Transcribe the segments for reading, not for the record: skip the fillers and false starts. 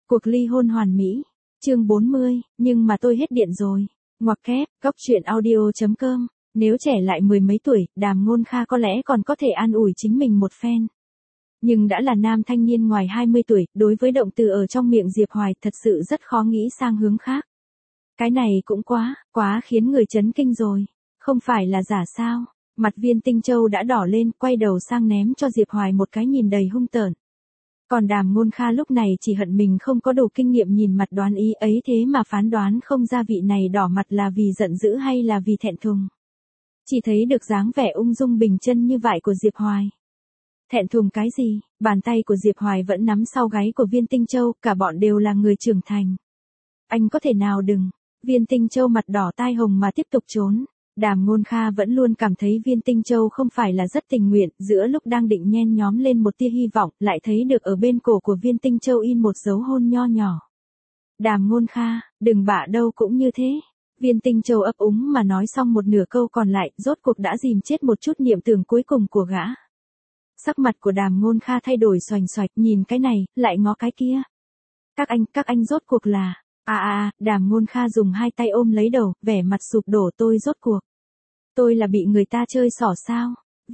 Cuộc ly hôn hoàn mỹ. Chương 40, nhưng mà tôi hết điện rồi. Ngoặc kép, Cóc truyện audio.com. Nếu trẻ lại mười mấy tuổi, Đàm Ngôn Kha có lẽ còn có thể an ủi chính mình một phen. Nhưng đã là nam thanh niên ngoài 20 tuổi, đối với động từ ở trong miệng Diệp Hoài thật sự rất khó nghĩ sang hướng khác. Cái này cũng quá khiến người chấn kinh rồi. Không phải là giả sao? Mặt Viên Tinh Châu đã đỏ lên, quay đầu sang ném cho Diệp Hoài một cái nhìn đầy hung tợn. Còn Đàm Ngôn Kha lúc này chỉ hận mình không có đủ kinh nghiệm nhìn mặt đoán ý ấy thế mà phán đoán không ra vị này đỏ mặt là vì giận dữ hay là vì thẹn thùng. Chỉ thấy được dáng vẻ ung dung bình chân như vậy của Diệp Hoài. Thẹn thùng cái gì? Bàn tay của Diệp Hoài vẫn nắm sau gáy của Viên Tinh Châu, cả bọn đều là người trưởng thành. Anh có thể nào đừng? Viên Tinh Châu mặt đỏ tai hồng mà tiếp tục trốn. Đàm Ngôn Kha vẫn luôn cảm thấy Viên Tinh Châu không phải là rất tình nguyện, giữa lúc đang định nhen nhóm lên một tia hy vọng, lại thấy được ở bên cổ của Viên Tinh Châu in một dấu hôn nho nhỏ. Đàm Ngôn Kha, đừng bạ đâu cũng như thế. Viên Tinh Châu ấp úng mà nói xong một nửa câu còn lại, rốt cuộc đã dìm chết một chút niệm tưởng cuối cùng của gã. Sắc mặt của Đàm Ngôn Kha thay đổi xoành xoạch, nhìn cái này, lại ngó cái kia. Các anh rốt cuộc là... Đàm Ngôn Kha dùng hai tay ôm lấy đầu, vẻ mặt sụp đổ, tôi rốt cuộc. Tôi là bị người ta chơi xỏ sao?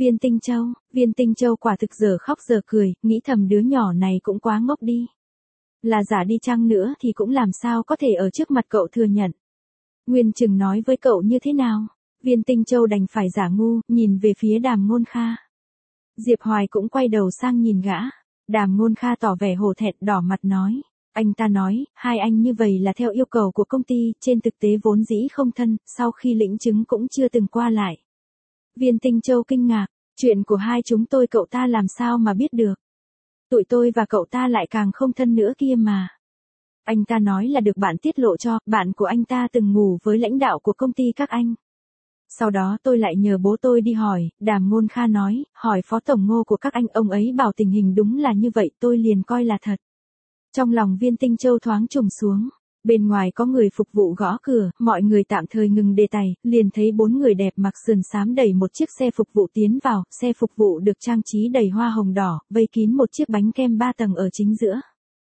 Viên Tinh Châu quả thực giờ khóc giờ cười, nghĩ thầm đứa nhỏ này cũng quá ngốc đi. Là giả đi chăng nữa thì cũng làm sao có thể ở trước mặt cậu thừa nhận. Nguyên Trừng nói với cậu như thế nào? Viên Tinh Châu đành phải giả ngu, nhìn về phía Đàm Ngôn Kha. Diệp Hoài cũng quay đầu sang nhìn gã. Đàm Ngôn Kha tỏ vẻ hổ thẹn, đỏ mặt nói. Anh ta nói, hai anh như vậy là theo yêu cầu của công ty, trên thực tế vốn dĩ không thân, sau khi lĩnh chứng cũng chưa từng qua lại. Viên Tinh Châu kinh ngạc, chuyện của hai chúng tôi cậu ta làm sao mà biết được. Tụi tôi và cậu ta lại càng không thân nữa kia mà. Anh ta nói là được bạn tiết lộ cho, bạn của anh ta từng ngủ với lãnh đạo của công ty các anh. Sau đó tôi lại nhờ bố tôi đi hỏi, Đàm Ngôn Kha nói, hỏi phó tổng Ngô của các anh, ông ấy bảo tình hình đúng là như vậy, tôi liền coi là thật. Trong lòng Viên Tinh Châu thoáng trùng xuống, bên ngoài có người phục vụ gõ cửa, mọi người tạm thời ngừng đề tài, liền thấy bốn người đẹp mặc sườn xám đẩy một chiếc xe phục vụ tiến vào, xe phục vụ được trang trí đầy hoa hồng đỏ, vây kín một chiếc bánh kem 3 tầng ở chính giữa.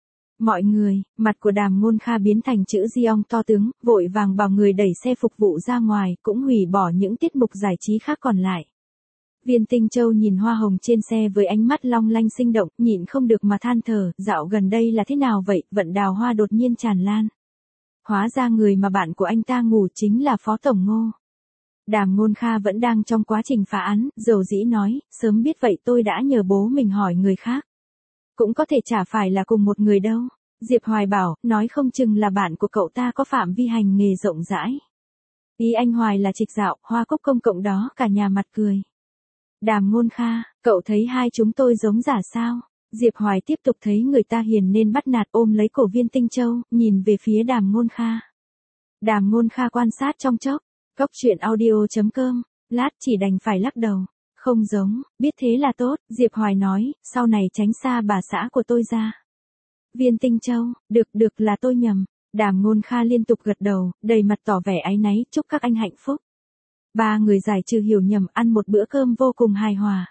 Mọi người, mặt của Đàm Ngôn Kha biến thành chữ Giong to tướng, vội vàng bảo người đẩy xe phục vụ ra ngoài, cũng hủy bỏ những tiết mục giải trí khác còn lại. Viên Tinh Châu nhìn hoa hồng trên xe với ánh mắt long lanh sinh động, nhịn không được mà than thở, dạo gần đây là thế nào vậy, vận đào hoa đột nhiên tràn lan. Hóa ra người mà bạn của anh ta ngủ chính là phó tổng Ngô. Đàm Ngôn Kha vẫn đang trong quá trình phá án, dầu dĩ nói, sớm biết vậy tôi đã nhờ bố mình hỏi người khác. Cũng có thể chả phải là cùng một người đâu. Diệp Hoài bảo, nói không chừng là bạn của cậu ta có phạm vi hành nghề rộng rãi. Ý anh Hoài là trịch dạo, hoa cúc công cộng đó, cả nhà mặt cười. Đàm Ngôn Kha, cậu thấy hai chúng tôi giống giả sao? Diệp Hoài tiếp tục thấy người ta hiền nên bắt nạt, ôm lấy cổ Viên Tinh Châu, nhìn về phía Đàm Ngôn Kha. Đàm Ngôn Kha quan sát trong chốc, Cóc truyện audio.com, lát chỉ đành phải lắc đầu. Không giống, biết thế là tốt, Diệp Hoài nói, sau này tránh xa bà xã của tôi ra. Viên Tinh Châu, được là tôi nhầm. Đàm Ngôn Kha liên tục gật đầu, đầy mặt tỏ vẻ áy náy, chúc các anh hạnh phúc. Ba người giải trừ hiểu nhầm, ăn một bữa cơm vô cùng hài hòa.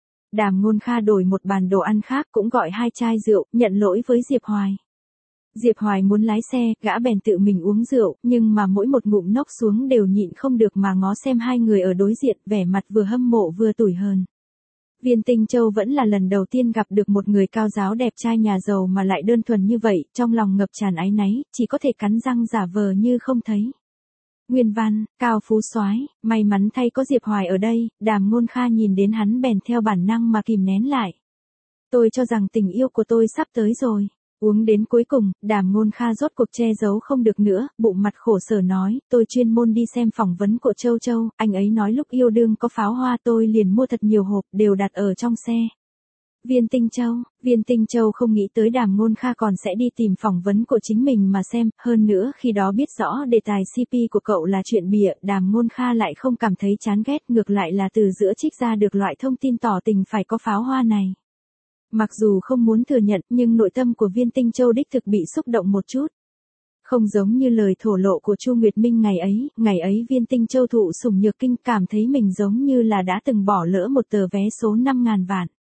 Đàm Ngôn Kha đổi một bàn đồ ăn khác, cũng gọi 2 chai rượu, nhận lỗi với Diệp Hoài. Diệp Hoài muốn lái xe, gã bèn tự mình uống rượu, nhưng mà mỗi một ngụm nốc xuống đều nhịn không được mà ngó xem hai người ở đối diện, vẻ mặt vừa hâm mộ vừa tủi hờn. Viên Tinh Châu vẫn là lần đầu tiên gặp được một người cao giáo đẹp trai nhà giàu mà lại đơn thuần như vậy, trong lòng ngập tràn áy náy, chỉ có thể cắn răng giả vờ như không thấy. Nguyên văn, Cao Phú Soái, may mắn thay có Diệp Hoài ở đây, Đàm Ngôn Kha nhìn đến hắn bèn theo bản năng mà kìm nén lại. Tôi cho rằng tình yêu của tôi sắp tới rồi. Uống đến cuối cùng, Đàm Ngôn Kha rốt cuộc che giấu không được nữa, bụng mặt khổ sở nói, tôi chuyên môn đi xem phỏng vấn của Châu Châu, anh ấy nói lúc yêu đương có pháo hoa, tôi liền mua thật nhiều hộp, đều đặt ở trong xe. Viên Tinh Châu không nghĩ tới Đàm Ngôn Kha còn sẽ đi tìm phỏng vấn của chính mình mà xem, hơn nữa khi đó biết rõ đề tài CP của cậu là chuyện bịa, Đàm Ngôn Kha lại không cảm thấy chán ghét, ngược lại là từ giữa trích ra được loại thông tin tỏ tình phải có pháo hoa này. Mặc dù không muốn thừa nhận, nhưng nội tâm của Viên Tinh Châu đích thực bị xúc động một chút. Không giống như lời thổ lộ của Chu Nguyệt Minh ngày ấy Viên Tinh Châu thụ sủng nhược kinh, cảm thấy mình giống như là đã từng bỏ lỡ một tờ vé số 5.000 vạn.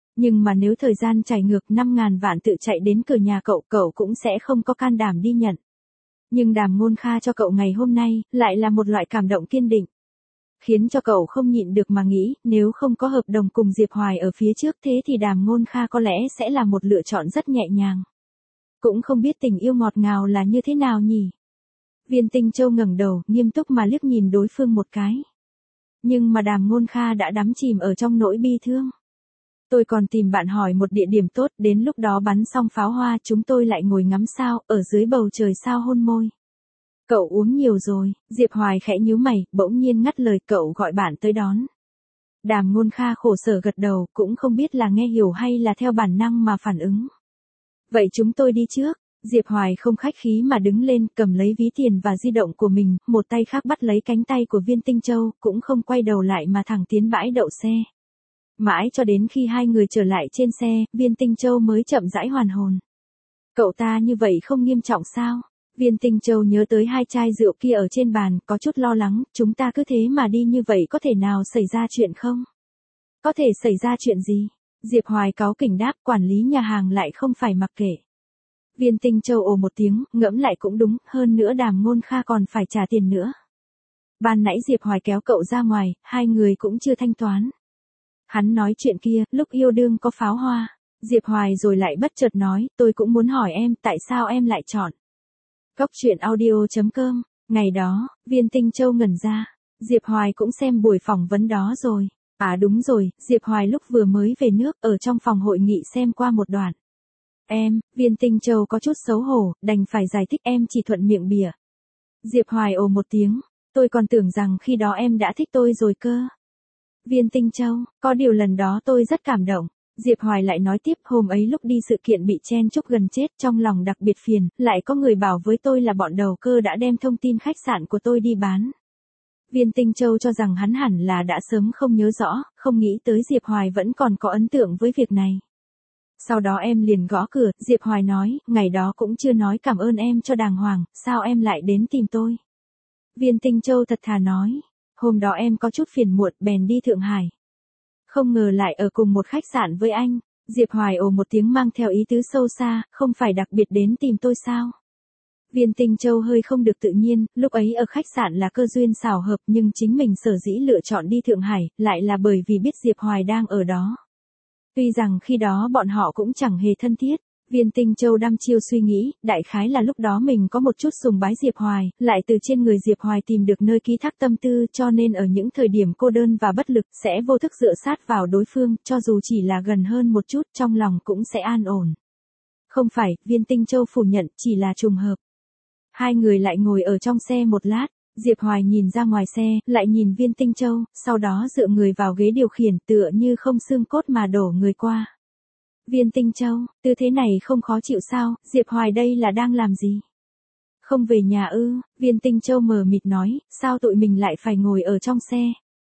Nhưng mà nếu thời gian trải ngược 5.000 vạn tự chạy đến cửa nhà cậu, cậu cũng sẽ không có can đảm đi nhận. Nhưng Đàm Ngôn Kha cho cậu ngày hôm nay, lại là một loại cảm động kiên định. Khiến cho cậu không nhịn được mà nghĩ, nếu không có hợp đồng cùng Diệp Hoài ở phía trước thế thì Đàm Ngôn Kha có lẽ sẽ là một lựa chọn rất nhẹ nhàng. Cũng không biết tình yêu ngọt ngào là như thế nào nhỉ? Viên Tinh Châu ngẩng đầu, nghiêm túc mà liếc nhìn đối phương một cái. Nhưng mà Đàm Ngôn Kha đã đắm chìm ở trong nỗi bi thương. Tôi còn tìm bạn hỏi một địa điểm tốt, đến lúc đó bắn xong pháo hoa chúng tôi lại ngồi ngắm sao, ở dưới bầu trời sao hôn môi. Cậu uống nhiều rồi, Diệp Hoài khẽ nhíu mày, bỗng nhiên ngắt lời, cậu gọi bạn tới đón. Đàm Ngôn Kha khổ sở gật đầu, cũng không biết là nghe hiểu hay là theo bản năng mà phản ứng. Vậy chúng tôi đi trước. Diệp Hoài không khách khí mà đứng lên, cầm lấy ví tiền và di động của mình, một tay khác bắt lấy cánh tay của Viên Tinh Châu, cũng không quay đầu lại mà thẳng tiến bãi đậu xe. Mãi cho đến khi hai người trở lại trên xe, Viên Tinh Châu mới chậm rãi hoàn hồn. Cậu ta như vậy không nghiêm trọng sao? Viên Tinh Châu nhớ tới 2 chai rượu kia ở trên bàn, có chút lo lắng, chúng ta cứ thế mà đi như vậy có thể nào xảy ra chuyện không? Có thể xảy ra chuyện gì? Diệp Hoài cáu kỉnh đáp, quản lý nhà hàng lại không phải mặc kệ. Viên Tinh Châu ồ một tiếng, ngẫm lại cũng đúng, hơn nữa Đàm Ngôn Kha còn phải trả tiền nữa. Ban nãy Diệp Hoài kéo cậu ra ngoài, hai người cũng chưa thanh toán. Hắn nói chuyện kia, lúc yêu đương có pháo hoa. Diệp Hoài rồi lại bất chợt nói, tôi cũng muốn hỏi em, tại sao em lại chọn Cóc Truyện Audio.com. Ngày đó, Viên Tinh Châu ngẩn ra. Diệp Hoài cũng xem buổi phỏng vấn đó rồi. À đúng rồi, Diệp Hoài lúc vừa mới về nước, ở trong phòng hội nghị xem qua một đoạn. Viên Tinh Châu có chút xấu hổ, đành phải giải thích, em chỉ thuận miệng bịa. Diệp Hoài ồ một tiếng, tôi còn tưởng rằng khi đó em đã thích tôi rồi cơ. Viên Tinh Châu, có điều lần đó tôi rất cảm động. Diệp Hoài lại nói tiếp, hôm ấy lúc đi sự kiện bị chen chúc gần chết, trong lòng đặc biệt phiền, lại có người bảo với tôi là bọn đầu cơ đã đem thông tin khách sạn của tôi đi bán. Viên Tinh Châu cho rằng hắn hẳn là đã sớm không nhớ rõ, không nghĩ tới Diệp Hoài vẫn còn có ấn tượng với việc này. Sau đó em liền gõ cửa, Diệp Hoài nói, ngày đó cũng chưa nói cảm ơn em cho đàng hoàng, sao em lại đến tìm tôi? Viên Tinh Châu thật thà nói, hôm đó em có chút phiền muộn bèn đi Thượng Hải. Không ngờ lại ở cùng một khách sạn với anh. Diệp Hoài ồ một tiếng mang theo ý tứ sâu xa, không phải đặc biệt đến tìm tôi sao? Viên Tinh Châu hơi không được tự nhiên, lúc ấy ở khách sạn là cơ duyên xảo hợp, nhưng chính mình sở dĩ lựa chọn đi Thượng Hải, lại là bởi vì biết Diệp Hoài đang ở đó. Tuy rằng khi đó bọn họ cũng chẳng hề thân thiết. Viên Tinh Châu đăm chiêu suy nghĩ, đại khái là lúc đó mình có một chút sùng bái Diệp Hoài, lại từ trên người Diệp Hoài tìm được nơi ký thác tâm tư, cho nên ở những thời điểm cô đơn và bất lực, sẽ vô thức dựa sát vào đối phương, cho dù chỉ là gần hơn một chút, trong lòng cũng sẽ an ổn. Không phải, Viên Tinh Châu phủ nhận, chỉ là trùng hợp. Hai người lại ngồi ở trong xe một lát, Diệp Hoài nhìn ra ngoài xe, lại nhìn Viên Tinh Châu, sau đó dựa người vào ghế điều khiển, tựa như không xương cốt mà đổ người qua. Viên Tinh Châu, tư thế này không khó chịu sao, Diệp Hoài đây là đang làm gì? Không về nhà ư? Viên Tinh Châu mờ mịt nói, sao tụi mình lại phải ngồi ở trong xe?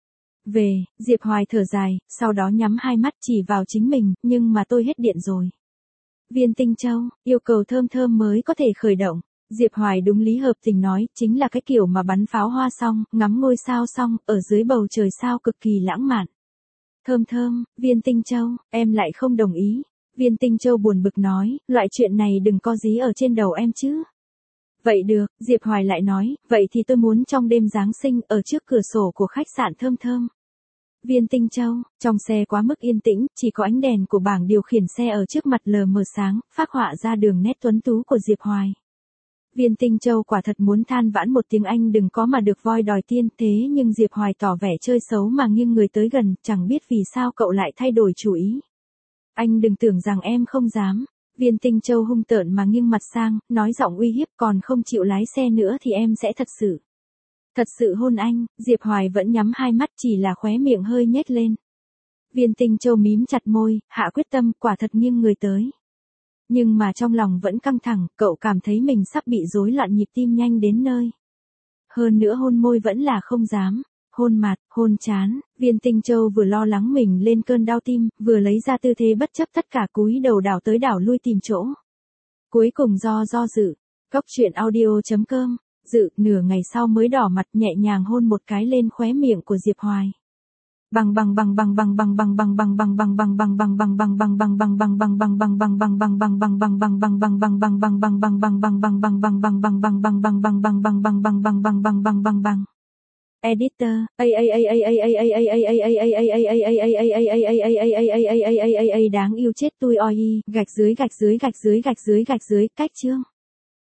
Về, Diệp Hoài thở dài, sau đó nhắm hai mắt chỉ vào chính mình, nhưng mà tôi hết điện rồi. Viên Tinh Châu, yêu cầu thơm thơm mới có thể khởi động. Diệp Hoài đúng lý hợp tình nói, chính là cái kiểu mà bắn pháo hoa xong, ngắm ngôi sao xong, ở dưới bầu trời sao cực kỳ lãng mạn. Thơm thơm, Viên Tinh Châu, em lại không đồng ý. Viên Tinh Châu buồn bực nói, loại chuyện này đừng có dí ở trên đầu em chứ. Vậy được, Diệp Hoài lại nói, vậy thì tôi muốn trong đêm Giáng sinh ở trước cửa sổ của khách sạn thơm thơm. Viên Tinh Châu, trong xe quá mức yên tĩnh, chỉ có ánh đèn của bảng điều khiển xe ở trước mặt lờ mờ sáng, phác họa ra đường nét tuấn tú của Diệp Hoài. Viên Tinh Châu quả thật muốn than vãn một tiếng Anh đừng có mà được voi đòi tiên, thế nhưng Diệp Hoài tỏ vẻ chơi xấu mà nghiêng người tới gần, chẳng biết vì sao cậu lại thay đổi chủ ý. Anh đừng tưởng rằng em không dám. Viên Tinh Châu hung tợn mà nghiêng mặt sang, nói giọng uy hiếp, còn không chịu lái xe nữa thì em sẽ thật sự hôn anh. Diệp Hoài vẫn nhắm hai mắt, chỉ là khóe miệng hơi nhếch lên. Viên Tinh Châu mím chặt môi, hạ quyết tâm, quả thật nghiêng người tới. Nhưng mà trong lòng vẫn căng thẳng, cậu cảm thấy mình sắp bị rối loạn nhịp tim nhanh đến nơi. Hơn nữa hôn môi vẫn là không dám. Hôn mặt, hôn chán, Viên Tinh Châu vừa lo lắng mình lên cơn đau tim, vừa lấy ra tư thế bất chấp tất cả cúi đầu đảo tới đảo lui tìm chỗ. Cuối cùng do dự, Cóc Truyện Audio.com, dự, nửa ngày sau mới đỏ mặt nhẹ nhàng hôn một cái lên khóe miệng của Diệp Hoài. Editor đáng yêu chết tôi oi gạch dưới cách chương